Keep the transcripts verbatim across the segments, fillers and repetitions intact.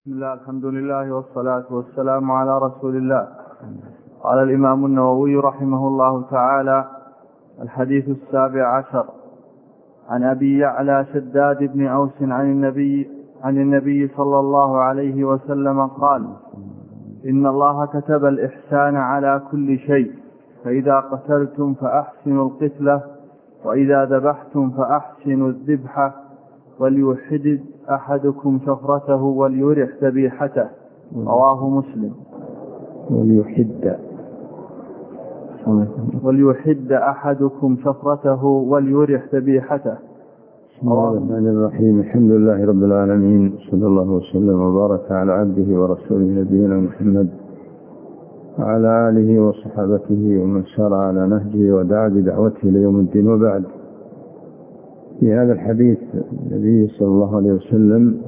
بسم الله، الحمد لله والصلاة والسلام على رسول الله. قال الإمام النووي رحمه الله تعالى: الحديث السابع عشر عن أبي يعلى شداد بن أوس عن النبي, عن النبي صلى الله عليه وسلم قال: إن الله كتب الإحسان على كل شيء، فإذا قتلتم فأحسنوا القتلة، وإذا ذبحتم فأحسنوا الذبحة، وليحد أحدكم شفرته وليرح ذبيحته. رواه مسلم. وليحد وليحد أحدكم شفرته وليرح ذبيحته. بسم الله الرحمن الرحيم. الحمد لله رب العالمين، صلى الله وسلم وبارك على عبده ورسوله نبينا محمد وعلى آله وصحابته ومن سار على نهجه ودعا بدعوته ليوم الدين. وبعد، في هذا الحديث النبي صلى الله عليه وسلم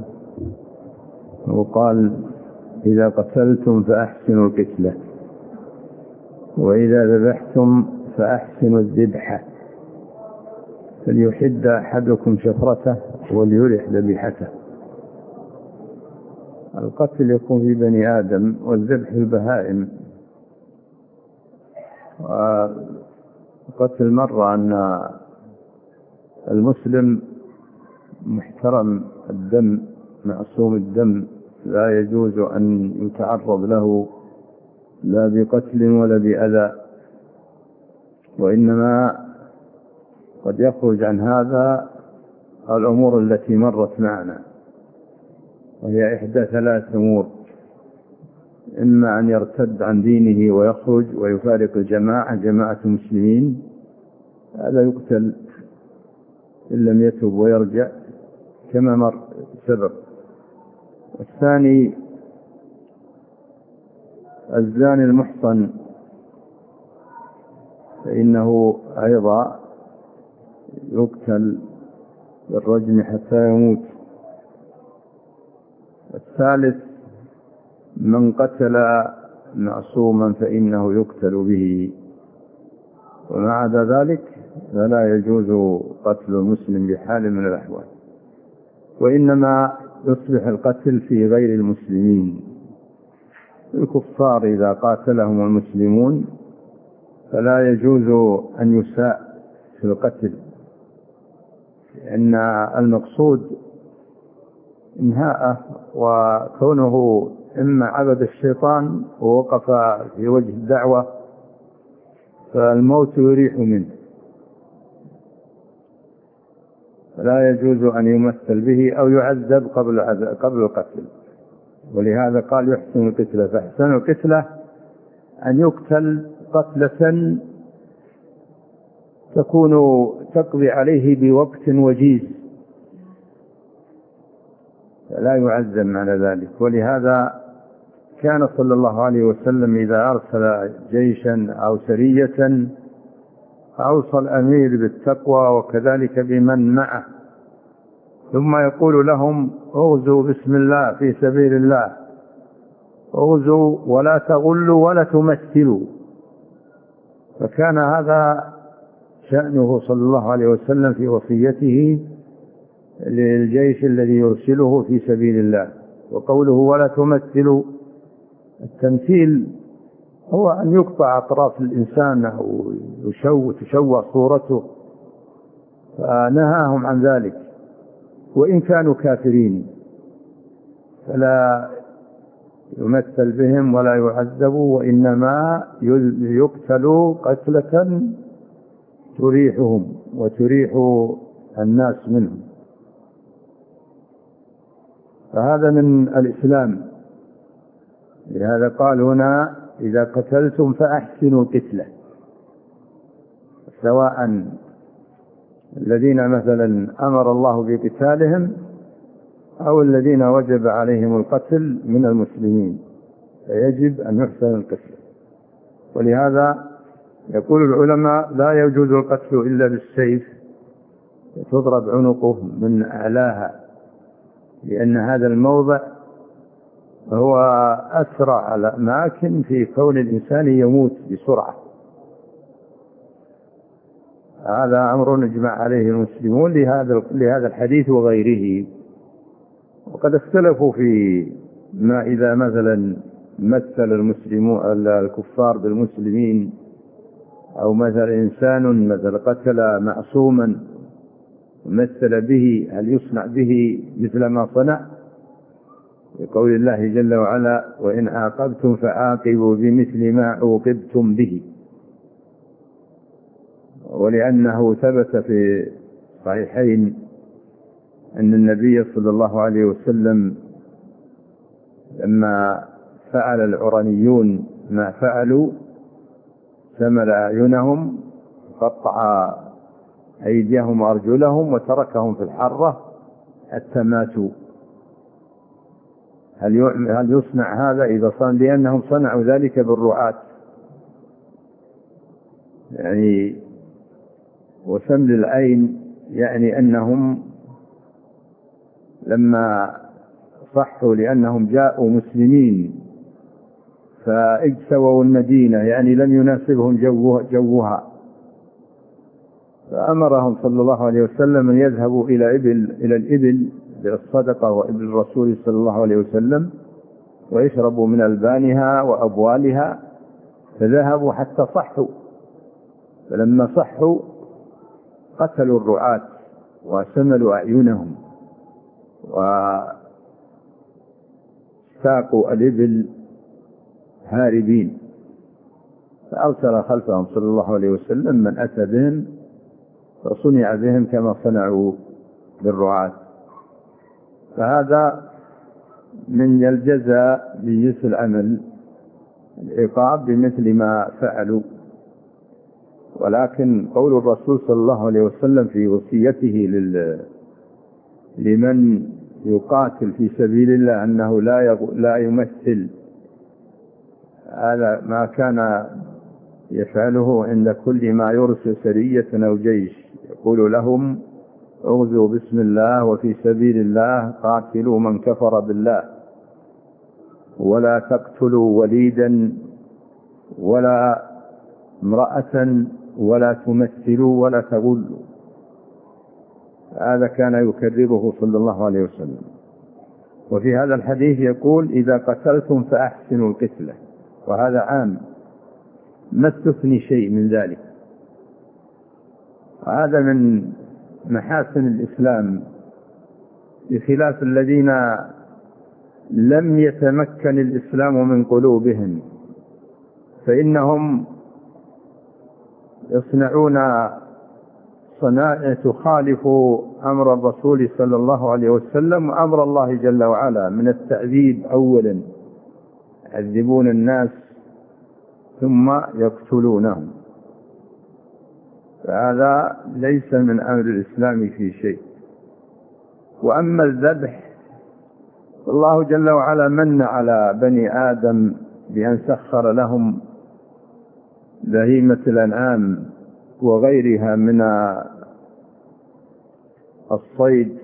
وقال: إذا قتلتم فأحسنوا القتلة، وإذا ذبحتم فأحسنوا الذبحة، فليحد أحدكم شفرته وليرح ذبيحته. القتل يكون في بني آدم، والذبح البهائم. وقتل مرة أن المسلم محترم الدم معصوم الدم، لا يجوز أن يتعرض له لا بقتل ولا بأذى، وإنما قد يخرج عن هذا الأمور التي مرت معنا، وهي إحدى ثلاث أمور: إما أن يرتد عن دينه ويخرج ويفارق الجماعة جماعة المسلمين، هذا يقتل إن لم يتب ويرجع كما مر سبق. الثاني: الزاني المحصن، فإنه أيضا يقتل بالرجم حتى يموت. الثالث: من قتل معصوما فإنه يقتل به. وما عدا ذلك فلا يجوز قتل المسلم بحال من الأحوال، وإنما يصبح القتل في غير المسلمين. الكفار إذا قاتلهم المسلمون فلا يجوز أن يساء في القتل، لأن المقصود إنهاءه، وكونه إما عبد الشيطان ووقف في وجه الدعوة فالموت يريح منه، فلا يجوز أن يمثل به أو يعذب قبل قبل القتل. ولهذا قال: يحسن القتلة. فاحسن القتلة أن يقتل قتلة تكون تقضي عليه بوقت وجيز، فلا يعذب على ذلك. ولهذا كان صلى الله عليه وسلم إذا أرسل جيشا أو سرية أوصى الأمير بالتقوى وكذلك بمن معه، ثم يقول لهم: اغزوا بسم الله في سبيل الله، اغزوا ولا تغلوا ولا تمثلوا. فكان هذا شأنه صلى الله عليه وسلم في وصيته للجيش الذي يرسله في سبيل الله. وقوله ولا تمثلوا، التمثيل هو أن يقطع أطراف الإنسان أو تشوه صورته، فنهاهم عن ذلك. وإن كانوا كافرين فلا يمثل بهم ولا يعذبوا، وإنما يقتلوا قتلة تريحهم وتريح الناس منهم. فهذا من الإسلام. لهذا قال هنا: إذا قتلتم فأحسنوا القتلة، سواء الذين مثلا أمر الله بقتالهم أو الذين وجب عليهم القتل من المسلمين، فيجب أن يحسن القتل. ولهذا يقول العلماء: لا يجوز القتل إلا بالسيف، تضرب عنقه من أعلاها، لأن هذا الموضع هو أسرع الأماكن في كون الإنسان يموت بسرعة. هذا أمر اجمع عليه المسلمون لهذا لهذا الحديث وغيره. وقد اختلفوا في ما إذا مثلا مثل المسلمون الكفار بالمسلمين، أو مثل إنسان مثل قتل معصوما مثل به، هل يصنع به مثل ما صنع؟ بقول الله جل وعلا: وإن عاقبتم فعاقبوا بمثل ما عوقبتم به. ولأنه ثبت في صحيحين أن النبي صلى الله عليه وسلم لما فعل العرنيون ما فعلوا سمل أعينهم، قطع أيديهم وأرجلهم وتركهم في الحرة حتى ماتوا. هل يصنع هذا إذا صنع؟ لأنهم صنعوا ذلك بالرعاة يعني. وسمل العين يعني أنهم لما صحوا لأنهم جاءوا مسلمين فاجتووا المدينة، يعني لم يناسبهم جوها، فأمرهم صلى الله عليه وسلم أن يذهبوا إلى إبل إلى الإبل بالصدقة وإبل الرسول صلى الله عليه وسلم ويشربوا من ألبانها وأبوالها، فذهبوا حتى صحوا. فلما صحوا قتلوا الرعاة وسملوا أعينهم وساقوا الإبل هاربين، فأرسل خلفهم صلى الله عليه وسلم من أتى بهم فصنع بهم كما صنعوا بالرعاة. فهذا من الجزاء بجنس العمل، العقاب بمثل ما فعلوا. ولكن قول الرسول صلى الله عليه وسلم في وصيته لل... لمن يقاتل في سبيل الله أنه لا يغ... لا يمثل، هذا ما كان يفعله عند كل ما يرسل سرية أو جيش، يقول لهم: اغزوا بسم الله وفي سبيل الله، قاتلوا من كفر بالله، ولا تقتلوا وليدا ولا امرأة ولا تمثلوا ولا تغلوا. هذا كان يكرره صلى الله عليه وسلم. وفي هذا الحديث يقول: إذا قتلتم فأحسنوا القتلة، وهذا عام ما استثني شيء من ذلك. وهذا من محاسن الإسلام، بخلاف الذين لم يتمكن الإسلام من قلوبهم، فإنهم يصنعون صنائع تخالف أمر الرسول صلى الله عليه وسلم وأمر الله جل وعلا من التعذيب أولا، يعذبون الناس ثم يقتلونهم، فهذا ليس من أمر الإسلام في شيء. وأما الذبح، الله جل وعلا من على بني آدم بأن سخر لهم بهيمة الأنعام وغيرها من الصيد،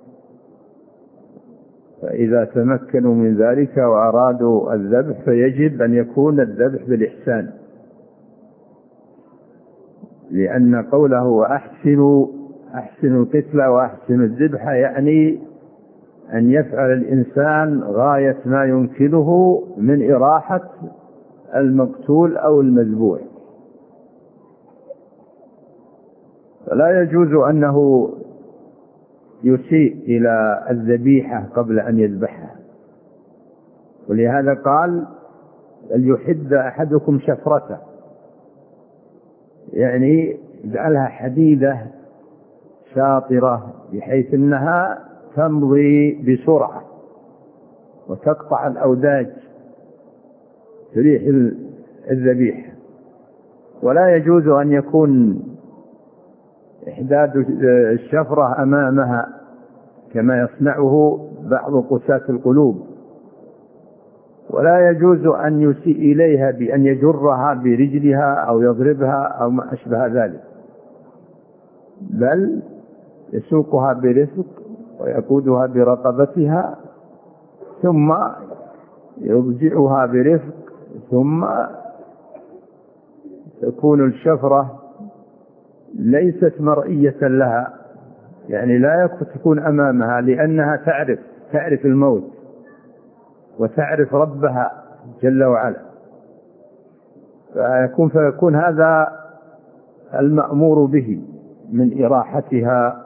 فإذا تمكنوا من ذلك وأرادوا الذبح فيجب أن يكون الذبح بالإحسان، لأن قوله وأحسنوا أحسنوا القتلة وأحسنوا الذبح يعني أن يفعل الإنسان غاية ما يمكنه من إراحة المقتول أو المذبوح. فلا يجوز أنه يسيء إلى الذبيحة قبل أن يذبحها، ولهذا قال: ليحد أحدكم شفرته، يعني اجعلها حديدة شاطرة بحيث أنها تمضي بسرعة وتقطع الأوداج تريح الذبيحة. ولا يجوز أن يكون إحداد الشفرة أمامها كما يصنعه بعض قساة القلوب، ولا يجوز أن يسيء إليها بأن يجرها برجلها أو يضربها أو ما أشبه ذلك، بل يسوقها برفق ويقودها برقبتها ثم يضجعها برفق، ثم تكون الشفرة ليست مرئية لها، يعني لا تكون أمامها، لأنها تعرف تعرف الموت، وتعرف ربها جل وعلا، فيكون, فيكون هذا المأمور به من إراحتها.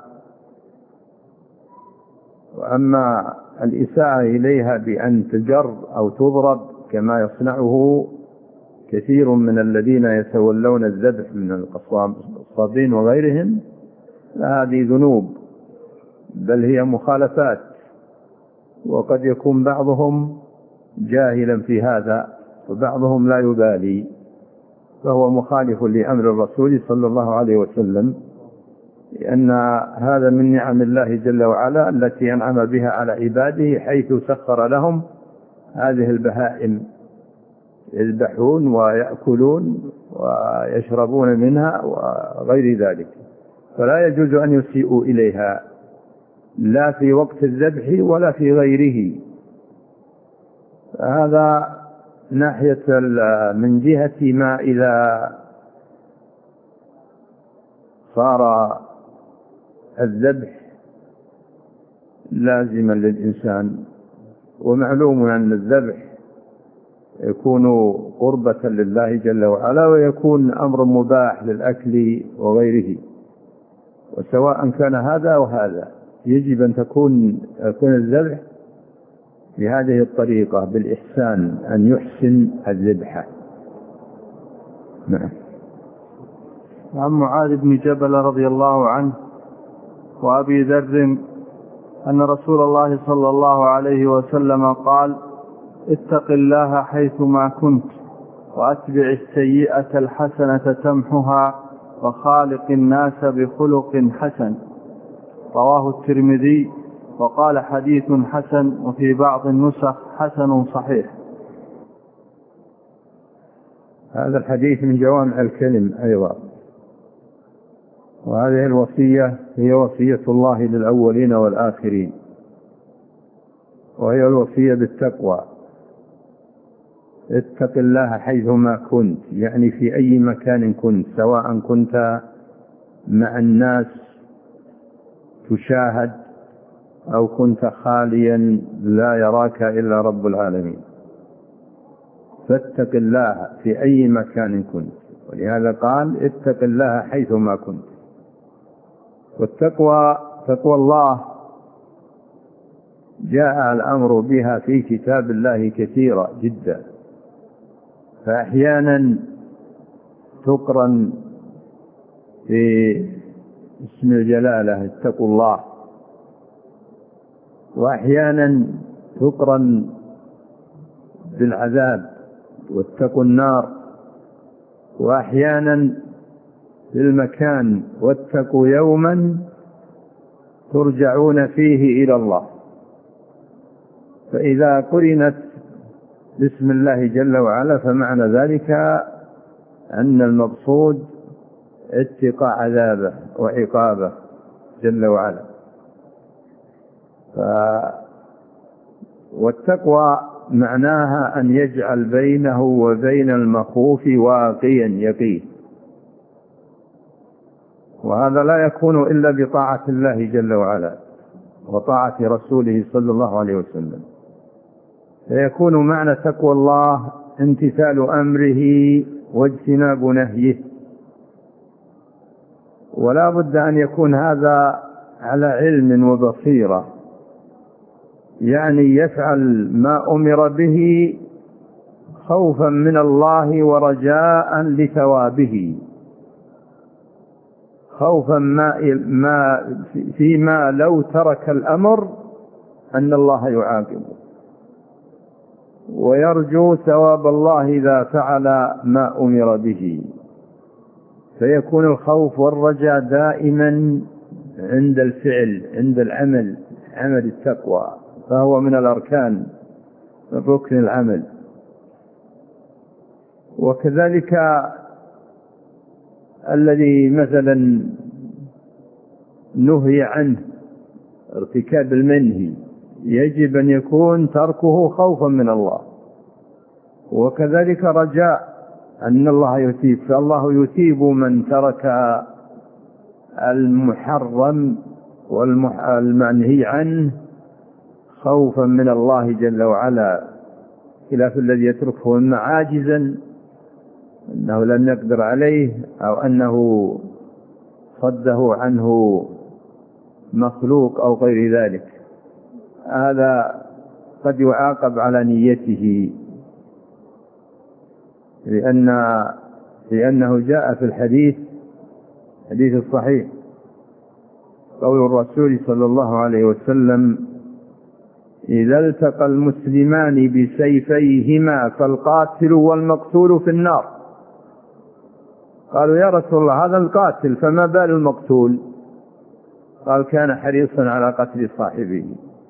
وأما الإساءة إليها بأن تجر أو تضرب كما يصنعه كثير من الذين يتولون الذبح من القصابين وغيرهم، هذه ذنوب بل هي مخالفات، وقد يكون بعضهم جاهلا في هذا وبعضهم لا يبالي، فهو مخالف لأمر الرسول صلى الله عليه وسلم، لأن هذا من نعم الله جل وعلا التي أنعم بها على عباده، حيث سخر لهم هذه البهائم يذبحون ويأكلون ويشربون منها وغير ذلك، فلا يجوز أن يسيئوا إليها لا في وقت الذبح ولا في غيره. هذا ناحية من جهة ما إذا صار الذبح لازما للإنسان، ومعلوم أن الذبح يكون قربة لله جل وعلا، ويكون أمر مباح للأكل وغيره، وسواء كان هذا أو هذا يجب أن تكون يكون الذبح بهذه الطريقة بالإحسان، أن يحسن الذبح. نعم. عن معاذ بن جبل رضي الله عنه وأبي ذر أن رسول الله صلى الله عليه وسلم قال: اتق الله حيثما كنت، وأتبع السيئة الحسنة تمحها، وخالق الناس بخلق حسن. رواه الترمذي وقال حديث حسن، وفي بعض النسخ حسن صحيح. هذا الحديث من جوامع الكلم أيضا، وهذه الوصية هي وصية الله للأولين والآخرين، وهي الوصية بالتقوى. اتق الله حيثما كنت، يعني في أي مكان كنت، سواء كنت مع الناس تشاهد أو كنت خاليا لا يراك إلا رب العالمين، فاتق الله في أي مكان كنت. ولهذا قال: اتق الله حيثما كنت. والتقوى تقوى الله جاء الأمر بها في كتاب الله كثيرا جدا، فأحيانا تقرن في اسم الجلالة اتقوا الله، وأحيانا تقرن بالعذاب واتقوا النار، وأحيانا في المكان واتقوا يوما ترجعون فيه إلى الله. فإذا قرنت بسم الله جل وعلا فمعنى ذلك أن المقصود اتقاء عذابه وعقابه جل وعلا. ف... والتقوى معناها أن يجعل بينه وبين المخوف واقيا يقين، وهذا لا يكون إلا بطاعة الله جل وعلا وطاعة رسوله صلى الله عليه وسلم. فيكون معنى تقوى الله امتثال أمره واجتناب نهيه، ولا بد أن يكون هذا على علم وبصيرة، يعني يفعل ما أمر به خوفا من الله ورجاء لثوابه، خوفا ما ما فيما لو ترك الأمر أن الله يعاقبه، ويرجو ثواب الله إذا فعل ما أمر به. فيكون الخوف والرجاء دائما عند الفعل، عند العمل، عمل التقوى، فهو من الأركان، من ركن العمل. وكذلك الذي مثلا نهي عنه ارتكاب المنهي يجب أن يكون تركه خوفا من الله، وكذلك رجاء أن الله يثيب، فالله يثيب من ترك المحرم والمنهي عنه خوفا من الله جل وعلا خلاف الذي يتركه إما عاجزا أنه لم يقدر عليه أو أنه صده عنه مخلوق أو غير ذلك، هذا قد يعاقب على نيته، لأن لأنه جاء في الحديث حديث الصحيح قول الرسول صلى الله عليه وسلم: إذا التقى المسلمان بسيفيهما فالقاتل والمقتول في النار. قالوا: يا رسول الله هذا القاتل فما بال المقتول؟ قال: كان حريصا على قتل صاحبه.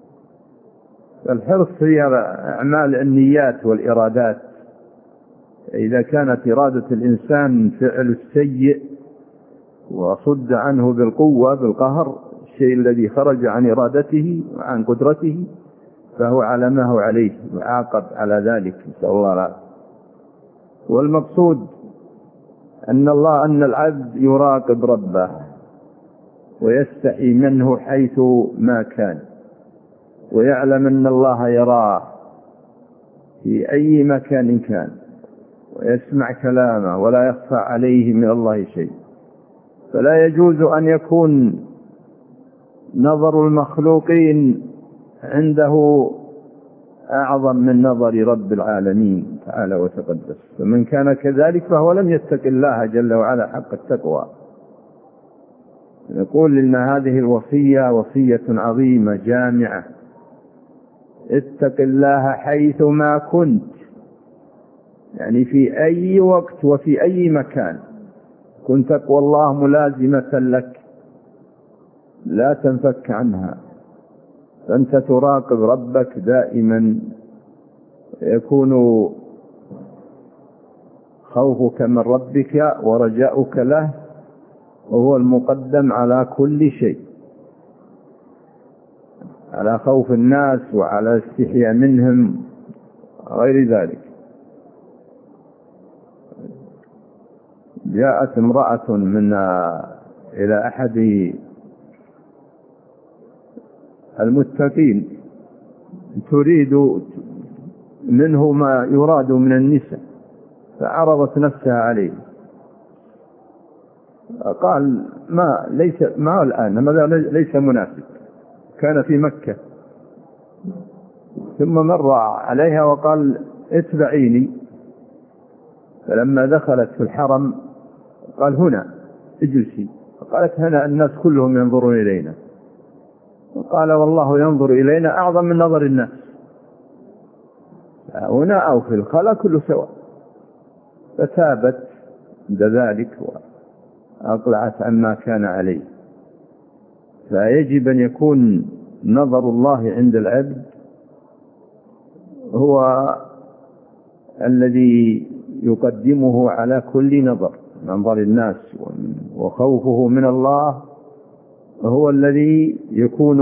الحرص هي أعمال النيات والإرادات. إذا كانت إرادة الإنسان فعل السيء وصد عنه بالقوة بالقهر، الشيء الذي خرج عن إرادته وعن قدرته، فهو على ما هو عليه وعاقب على ذلك، نسأل الله العافية. والمقصود أن الله أن العبد يراقب ربه ويستحي منه حيث ما كان، ويعلم أن الله يراه في أي مكان كان، ويسمع كلامه ولا يخفى عليه من الله شيء. فلا يجوز أن يكون نظر المخلوقين عنده أعظم من نظر رب العالمين تعالى وتقدس. فمن كان كذلك فهو لم يتق الله جل وعلا حق التقوى. نقول إن هذه الوصية وصية عظيمة جامعة: اتق الله حيث ما كنت، يعني في أي وقت وفي أي مكان كن تقوى الله ملازمة لك، لا تنفك عنها، فأنت تراقب ربك دائما، يكون خوفك من ربك ورجاؤك له، وهو المقدم على كل شيء، على خوف الناس وعلى استحياء منهم غير ذلك. جاءت امرأة من إلى أحد المتقين تريد منه ما يراد من النساء، فعرضت نفسها عليه. قال: ما ليس ما الآن، هذا ليس مناسب. كان في مكة، ثم مر عليها وقال: اتبعيني. فلما دخلت في الحرم قال: هنا اجلسي. فقالت: هنا الناس كلهم ينظرون إلينا. وقال: والله ينظر إلينا أعظم من نظر الناس، هنا أو في الخلا كله سواء. فتابت عند ذلك وأقلعت عما كان عليه. فيجب أن يكون نظر الله عند العبد هو الذي يقدمه على كل نظر، نظر الناس، وخوفه من الله هو الذي يكون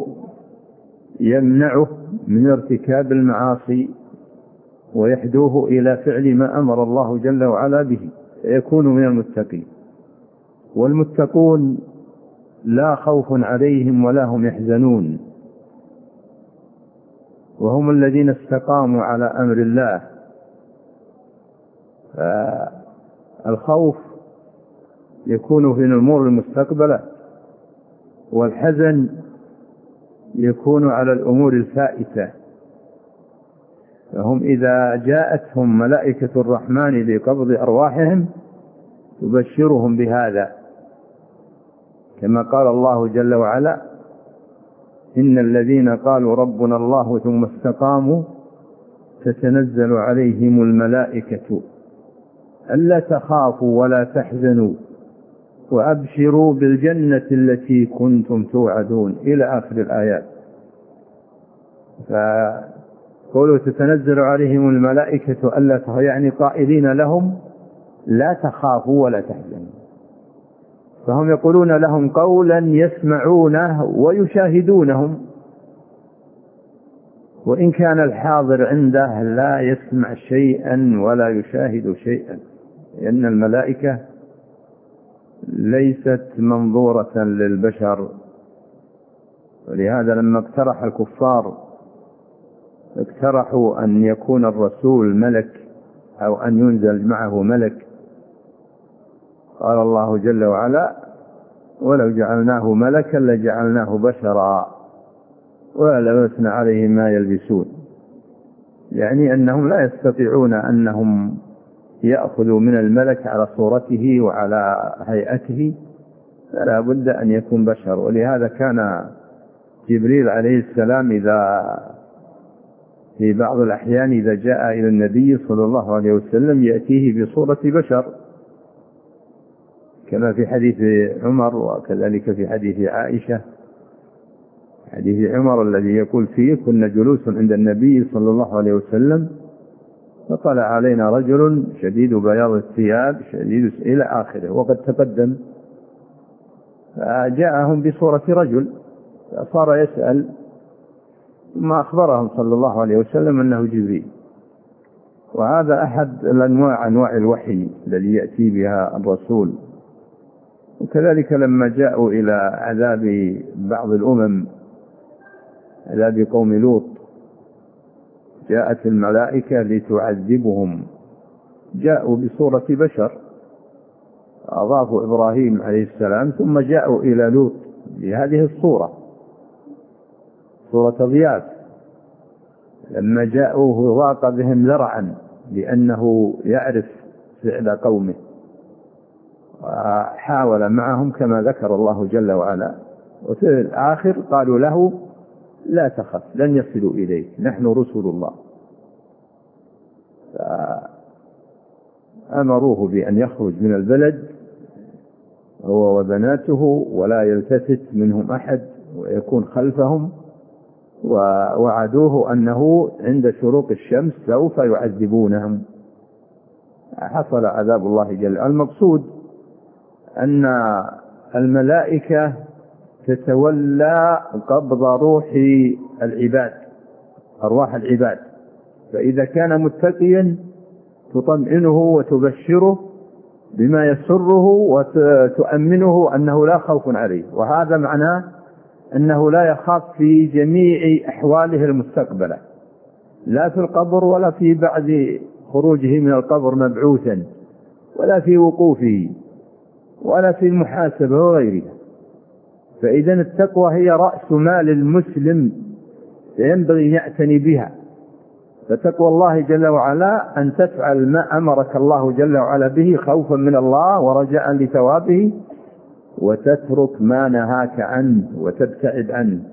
يمنعه من ارتكاب المعاصي ويحدوه إلى فعل ما أمر الله جل وعلا به، يكون من المتقين. والمتقون لا خوف عليهم ولا هم يحزنون، وهم الذين استقاموا على أمر الله. فالخوف يكون في الأمور المستقبلة، والحزن يكون على الأمور الفائتة. فهم إذا جاءتهم ملائكة الرحمن لقبض أرواحهم تبشرهم بهذا، كما قال الله جل وعلا: إن الذين قالوا ربنا الله ثم استقاموا تتنزل عليهم الملائكة ألا تخافوا ولا تحزنوا وأبشروا بالجنة التي كنتم توعدون، إلى آخر الآيات. فقولوا تتنزل عليهم الملائكة ألا تخافوا، يعني قائلين لهم لا تخافوا ولا تحزنوا. فهم يقولون لهم قولا يسمعونه ويشاهدونهم، وإن كان الحاضر عنده لا يسمع شيئا ولا يشاهد شيئا، لأن الملائكة ليست منظورة للبشر. ولهذا لما اقترح الكفار اقترحوا أن يكون الرسول ملك أو أن ينزل معه ملك. قال الله جل وعلا: ولو جعلناه ملكا لجعلناه بشرا وللبسنا عليهم ما يلبسون، يعني أنهم لا يستطيعون أنهم يأخذوا من الملك على صورته وعلى هيئته، فلا بد أن يكون بشر. ولهذا كان جبريل عليه السلام إذا في بعض الأحيان إذا جاء إلى النبي صلى الله عليه وسلم يأتيه بصورة بشر، كما في حديث عمر وكذلك في حديث عائشة. حديث عمر الذي يقول فيه: كنا جلوس عند النبي صلى الله عليه وسلم فطلع علينا رجل شديد بياض الثياب شديد إلى آخره، وقد تقدم. فجاءهم بصورة رجل، فصار يسأل، ما أخبرهم صلى الله عليه وسلم أنه جبريل. وهذا أحد الأنواع أنواع الوحي الذي يأتي بها الرسول. وكذلك لما جاءوا إلى عذاب بعض الأمم، عذاب قوم لوط، جاءت الملائكة لتعذبهم، جاءوا بصورة بشر، أضافوا إبراهيم عليه السلام، ثم جاءوا إلى لوط بهذه الصورة، صورة ضياف. لما جاءوه ضاق بهم ذرعا لأنه يعرف فعل قومه، وحاول معهم كما ذكر الله جل وعلا. وفي الآخر قالوا له: لا تخف، لن يصلوا إليك، نحن رسل الله. فأمروه بأن يخرج من البلد هو وبناته ولا يلتفت منهم أحد ويكون خلفهم، ووعدوه أنه عند شروق الشمس سوف يعذبونهم. حصل عذاب الله جل وعلا. المقصود أن الملائكة تتولى قبض روح العباد، أرواح العباد، فإذا كان متقيا تطمئنه وتبشره بما يسره وتؤمنه أنه لا خوف عليه. وهذا معناه أنه لا يخاف في جميع أحواله المستقبلة، لا في القبر ولا في بعد خروجه من القبر مبعوثا، ولا في وقوفه، ولا في المحاسبة وغيرها. فإذا التقوى هي رأس مال المسلم، ينبغي أن يعتني بها. فتقوى الله جل وعلا أن تفعل ما أمرك الله جل وعلا به خوفا من الله ورجاء لثوابه، وتترك ما نهاك عنه وتبتعد عنه.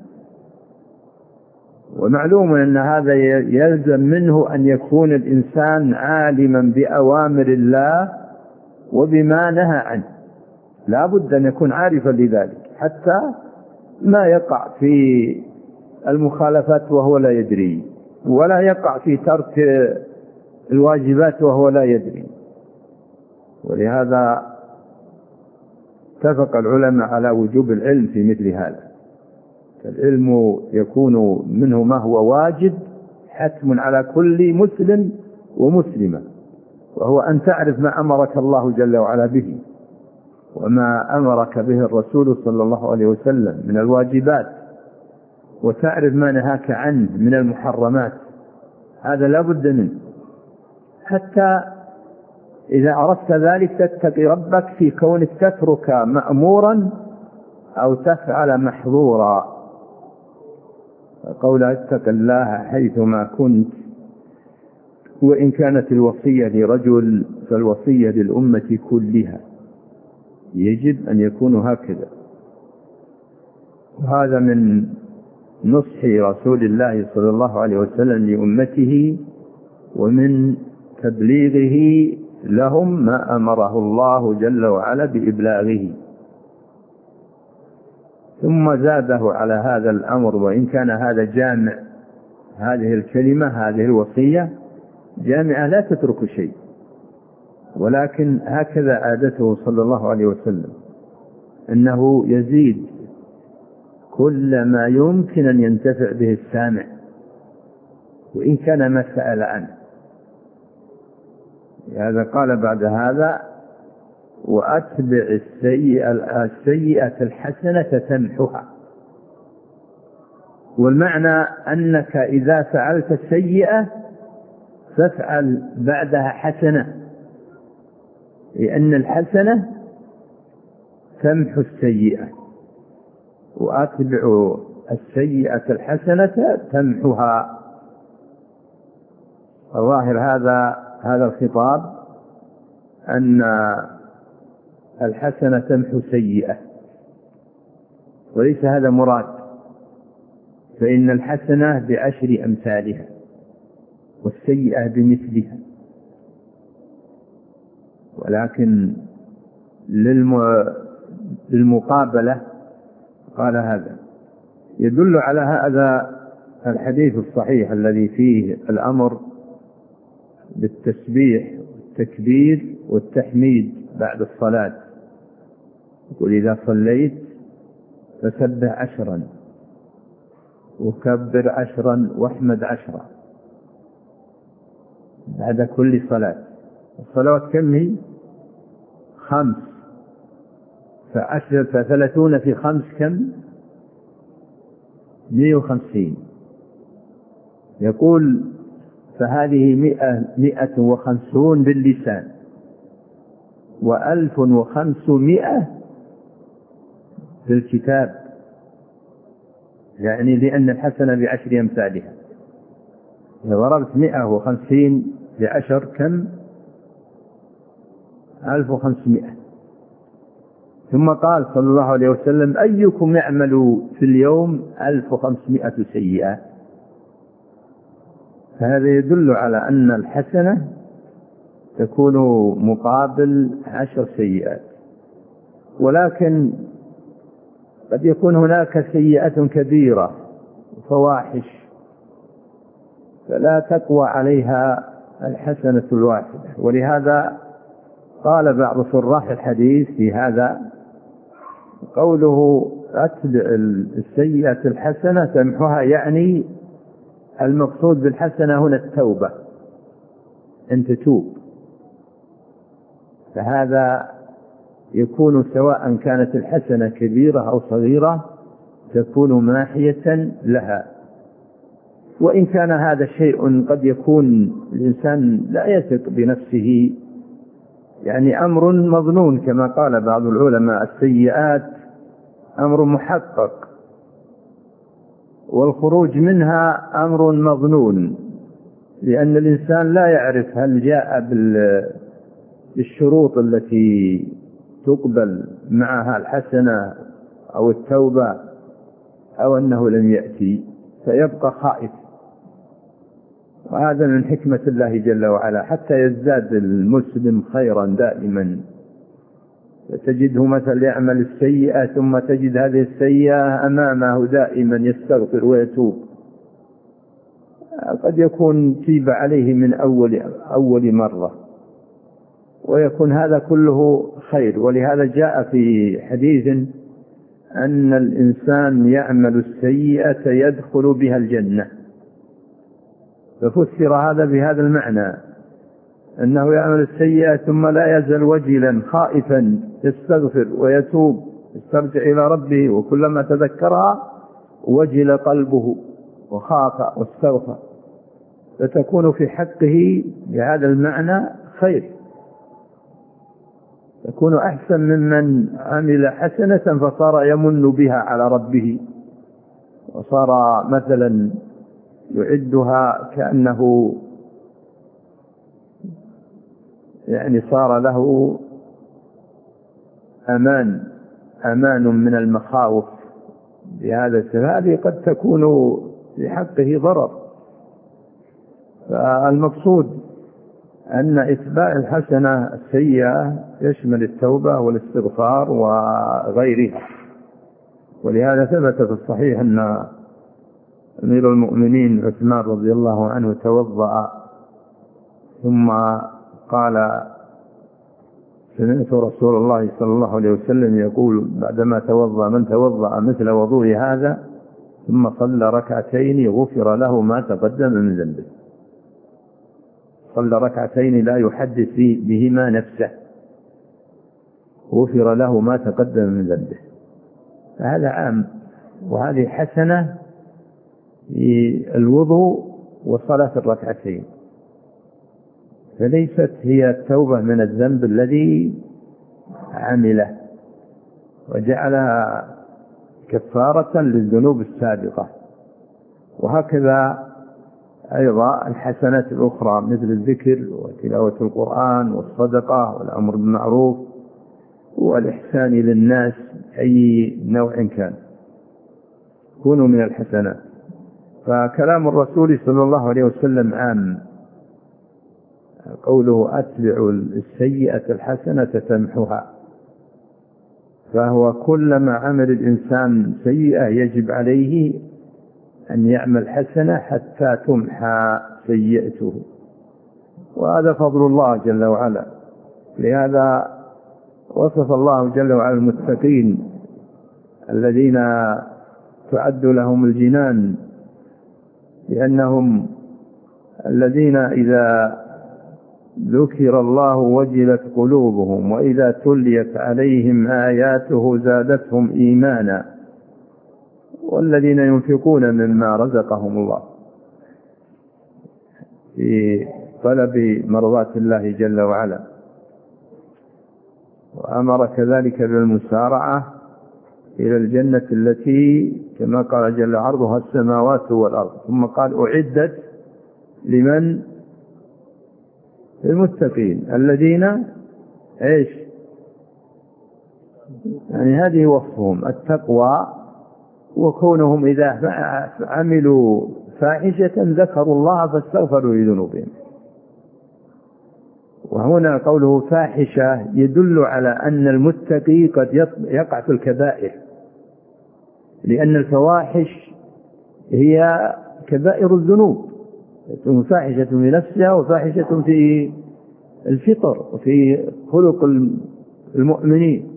ومعلوم أن هذا يلزم منه أن يكون الإنسان عالما بأوامر الله وبما نهى عنه، لا بد أن يكون عارفا لذلك، حتى ما يقع في المخالفات وهو لا يدري، ولا يقع في ترك الواجبات وهو لا يدري. ولهذا اتفق العلماء على وجوب العلم في مثل هذا. العلم يكون منه ما هو واجب حتم على كل مسلم ومسلمة، وهو أن تعرف ما أمرك الله جل وعلا به، وما أمرك به الرسول صلى الله عليه وسلم من الواجبات، وتعرف ما نهاك عنه من المحرمات. هذا لا بد منه، حتى إذا عرفت ذلك تتقي ربك في كونك تترك مأمورا أو تفعل محظورا. قول اتق الله حيثما كنت، وإن كانت الوصية لرجل فالوصية للأمة كلها، يجب أن يكون هكذا. وهذا من نصح رسول الله صلى الله عليه وسلم لأمته، ومن تبليغه لهم ما أمره الله جل وعلا بإبلاغه. ثم زاده على هذا الأمر، وإن كان هذا جامع، هذه الكلمة هذه الوصية جامعة لا تترك شيء، ولكن هكذا عادته صلى الله عليه وسلم، أنه يزيد كل ما يمكن أن ينتفع به السامع، وإن كان ما سأل عنه. هذا قال بعد هذا: وأتبع السيئة, السيئة الحسنة تمحها. والمعنى أنك إذا فعلت سيئة فافعل بعدها حسنة، لأن الحسنة تمحو السيئة، وأتبع السيئة الحسنة تمحها. ظاهر هذا هذا الخطاب أن الحسنة تمحو سيئة، وليس هذا مراد، فإن الحسنة بعشر أمثالها والسيئة بمثلها، ولكن للمقابلة قال هذا. يدل على هذا الحديث الصحيح الذي فيه الأمر بالتسبيح والتكبير والتحميد بعد الصلاة. يقول إذا صليت فسبح عشرا وكبر عشرا واحمد عشرا بعد كل صلاة. الصلوات كم هي؟ خمس، فعشر فثلاثون في خمس كم؟ مئة وخمسين. يقول فهذه مئة, مئة وخمسون باللسان وألف وخمسمائة بالكتاب، يعني لأن الحسنة بعشر أمثالها. إذا ضربت مئة وخمسين بعشر كم؟ ألف وخمسمائة. ثم قال صلى الله عليه وسلم أيكم يعمل في اليوم ألف وخمسمائة سيئة. فهذا يدل على أن الحسنة تكون مقابل عشر سيئات، ولكن قد يكون هناك سيئة كبيرة وفواحش فلا تقوى عليها الحسنة الواحدة. ولهذا قال بعض شراح الحديث في هذا قوله أتبع السيئة الحسنة تمحها، يعني المقصود بالحسنة هنا التوبة، أن تتوب. فهذا يكون سواء كانت الحسنة كبيرة أو صغيرة تكون ماحية لها. وإن كان هذا شيء قد يكون الإنسان لا يثق بنفسه، يعني أمر مظنون كما قال بعض العلماء السيئات أمر محقق والخروج منها أمر مظنون، لأن الإنسان لا يعرف هل جاء بالشروط التي تقبل معها الحسنة أو التوبة أو أنه لم يأتي، فيبقى خائف. وهذا من حكمة الله جل وعلا حتى يزداد المسلم خيرا دائما. فتجده مثل يعمل السيئة ثم تجد هذه السيئة أمامه دائما يستغفر ويتوب، قد يكون تيب عليه من أول, أول مرة، ويكون هذا كله خير. ولهذا جاء في حديث أن الإنسان يعمل السيئة يدخل بها الجنة، ففسر هذا بهذا المعنى أنه يعمل السيئة ثم لا يزال وجلا خائفا يستغفر ويتوب يسترجع إلى ربه، وكلما تذكرها وجل قلبه وخاف واستغفر، فتكون في حقه بهذا المعنى خير، تكون أحسن ممن عمل حسنة فصار يمن بها على ربه، وصار مثلا يعدها كأنه يعني صار له أمان أمان من المخاوف بهذا السبب. هذه قد تكون في حقه ضرر. فالمقصود أن إتباع الحسنة السيئة يشمل التوبة والاستغفار وغيرها. ولهذا ثبت في الصحيح أن أمير المؤمنين عثمان رضي الله عنه توضأ ثم قال سمعت رسول الله صلى الله عليه وسلم يقول بعدما توضأ من توضأ مثل وضوء هذا ثم صلى ركعتين غفر له ما تقدم من ذنبه. صلى ركعتين لا يحدث بهما نفسه غفر له ما تقدم من ذنبه. فهذا عام، وهذه حسنة في الوضوء وصلاة الركعتين، فليست هي التوبة من الذنب الذي عمله وجعلها كفارة للذنوب السابقة. وهكذا أيضا الحسنات الأخرى مثل الذكر وتلاوة القرآن والصدقة والأمر بالمعروف والإحسان للناس أي نوع كان كونوا من الحسنات. فكلام الرسول صلى الله عليه وسلم عام، قوله أتبع السيئة الحسنة تمحها، فهو كلما عمل الإنسان سيئة يجب عليه أن يعمل حسنة حتى تمحى سيئته، وهذا فضل الله جل وعلا. لهذا وصف الله جل وعلا المتقين الذين تعد لهم الجنان لأنهم الذين إذا ذكر الله وجلت قلوبهم وإذا تليت عليهم آياته زادتهم إيمانا والذين ينفقون مما رزقهم الله في طلب مرضات الله جل وعلا. وأمر كذلك بالمسارعة إلى الجنة التي كما قال جل عرضها السماوات والأرض، ثم قال أعدت لمن؟ المتقين الذين إيش؟ يعني هذه وصفهم التقوى، وكونهم إذا عملوا فاحشة ذكروا الله فاستغفروا لذنوبهم. وهنا قوله فاحشة يدل على أن المتقي قد يقع في الكبائر، لأن الفواحش هي كبائر الذنوب، فاحشة في نفسها وفاحشة في الفطر وفي خلق المؤمنين.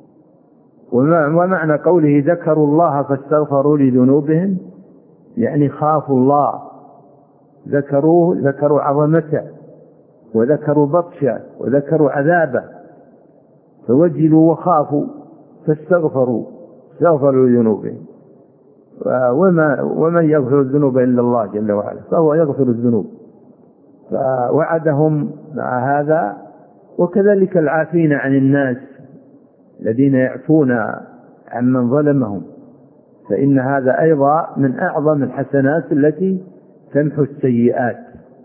ومعنى قوله ذكروا الله فاستغفروا لذنوبهم يعني خافوا الله، ذكروه ذكروا عظمته وذكروا بطشه وذكروا عذابه فوجلوا وخافوا فاستغفروا استغفروا لذنوبهم. وما ومن يغفر الذنوب إلا الله جل وعلا، فهو يغفر الذنوب. فوعدهم مع هذا. وكذلك العافين عن الناس الذين يعفون عن من ظلمهم، فإن هذا أيضا من أعظم الحسنات التي تمحو السيئات.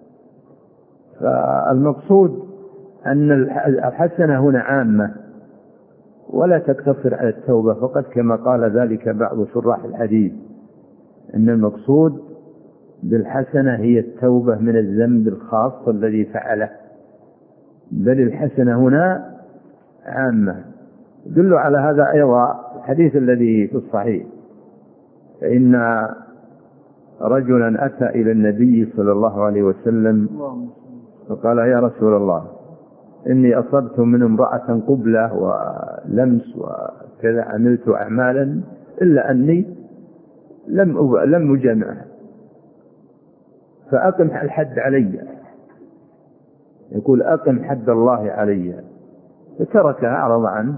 فالمقصود أن الحسنة هنا عامة ولا تقتصر على التوبة فقط كما قال ذلك بعض شراح الحديث، أن المقصود بالحسنة هي التوبة من الذنب الخاص الذي فعله، بل الحسنة هنا عامة. يدل على هذا أيضا الحديث الذي في الصحيح، فإن رجلا أتى إلى النبي صلى الله عليه وسلم فقال يا رسول الله إني أصبت من امرأة قبلة ولمس وكذا، عملت أعمالا إلا أني لم لم أجامعها فأقم الحد علي. يقول أقم حد الله علي، فتركها أعرض عنه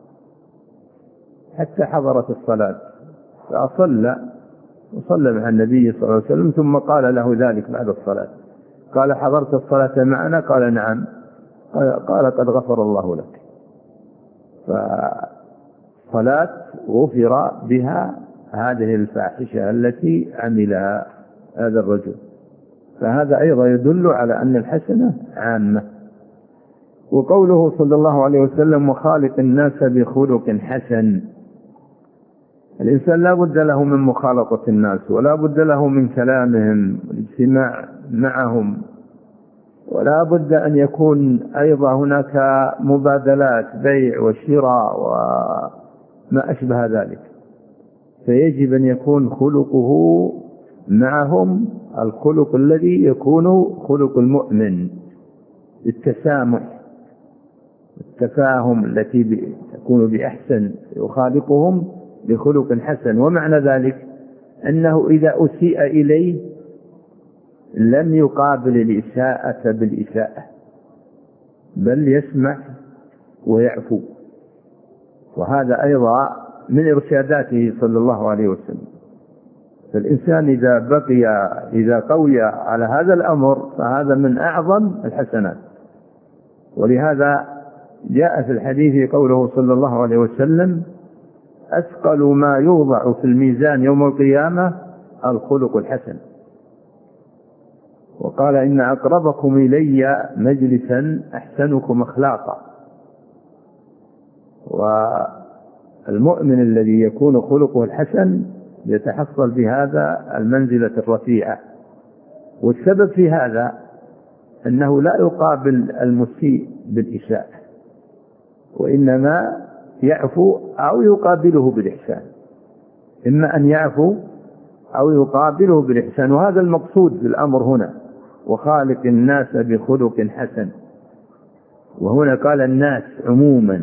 حتى حضرت الصلاة فأصلى وصلى مع النبي صلى الله عليه وسلم، ثم قال له ذلك بعد الصلاة، قال حضرت الصلاة معنا؟ قال نعم. قال قد غفر الله لك. فصلاة غفر بها هذه الفاحشة التي عملها هذا الرجل. فهذا أيضا يدل على أن الحسنة عامة. وقوله صلى الله عليه وسلم وخالق الناس بخلق حسن، الإنسان لا بد له من مخالطة الناس ولا بد له من كلامهم والاجتماع معهم، ولا بد أن يكون أيضا هناك مبادلات بيع وشراء وما أشبه ذلك. فيجب أن يكون خلقه معهم الخلق الذي يكون خلق المؤمن، التسامح التفاهم التي تكون بأحسن يخالقهم بخلق حسن. ومعنى ذلك أنه إذا أسيء إليه لم يقابل الإساءة بالإساءة بل يسمح ويعفو. وهذا أيضا من إرشاداته صلى الله عليه وسلم. فالإنسان إذا بقي إذا قوي على هذا الأمر فهذا من أعظم الحسنات. ولهذا جاء في الحديث قوله صلى الله عليه وسلم: أثقل ما يوضع في الميزان يوم القيامة الخلق الحسن. وقال: إن أقربكم إلي مجلسا أحسنكم أخلاقا. والمؤمن الذي يكون خلقه الحسن يتحصل بهذا المنزلة الرفيعة. والسبب في هذا أنه لا يقابل المسيء بالإساءة، وإنما يعفو أو يقابله بالإحسان، إما أن يعفو أو يقابله بالإحسان. وهذا المقصود بالأمر هنا: وخالق الناس بخلق حسن. وهنا قال الناس عموما.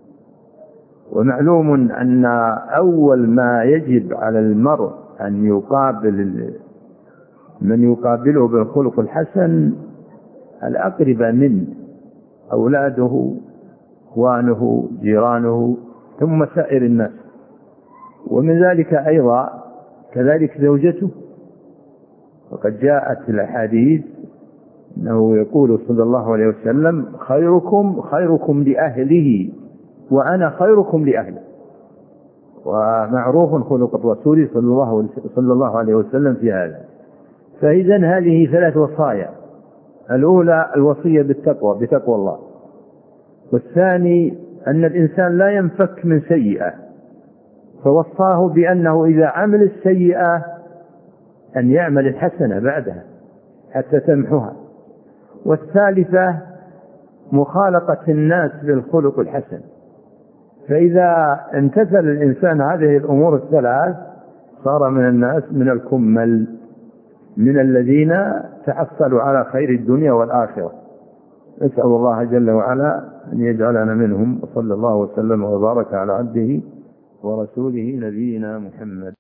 ومعلوم أن أول ما يجب على المرء أن يقابل من يقابله بالخلق الحسن الأقرب منه، أولاده، إخوانه، جيرانه، ثم سائر الناس. ومن ذلك أيضا كذلك زوجته. وقد جاءت الأحاديث أنه يقول صلى الله عليه وسلم: خيركم خيركم لأهله وأنا خيركم لأهله. ومعروف خلق الرسول صلى الله عليه وسلم في هذا. فإذا هذه ثلاث وصايا: الأولى الوصية بالتقوى بتقوى الله، والثاني أن الإنسان لا ينفك من سيئة، فوصاه بأنه إذا عمل السيئة أن يعمل الحسنة بعدها حتى تمحها، والثالثة مخالقة الناس بالخلق الحسن. فإذا امتثل الإنسان هذه الأمور الثلاث صار من الناس من الكمل، من الذين تحصلوا على خير الدنيا والآخرة. نسأل الله جل وعلا أن يجعلنا منهم. وصلى الله وسلم وبارك على عبده ورسوله نبينا محمد.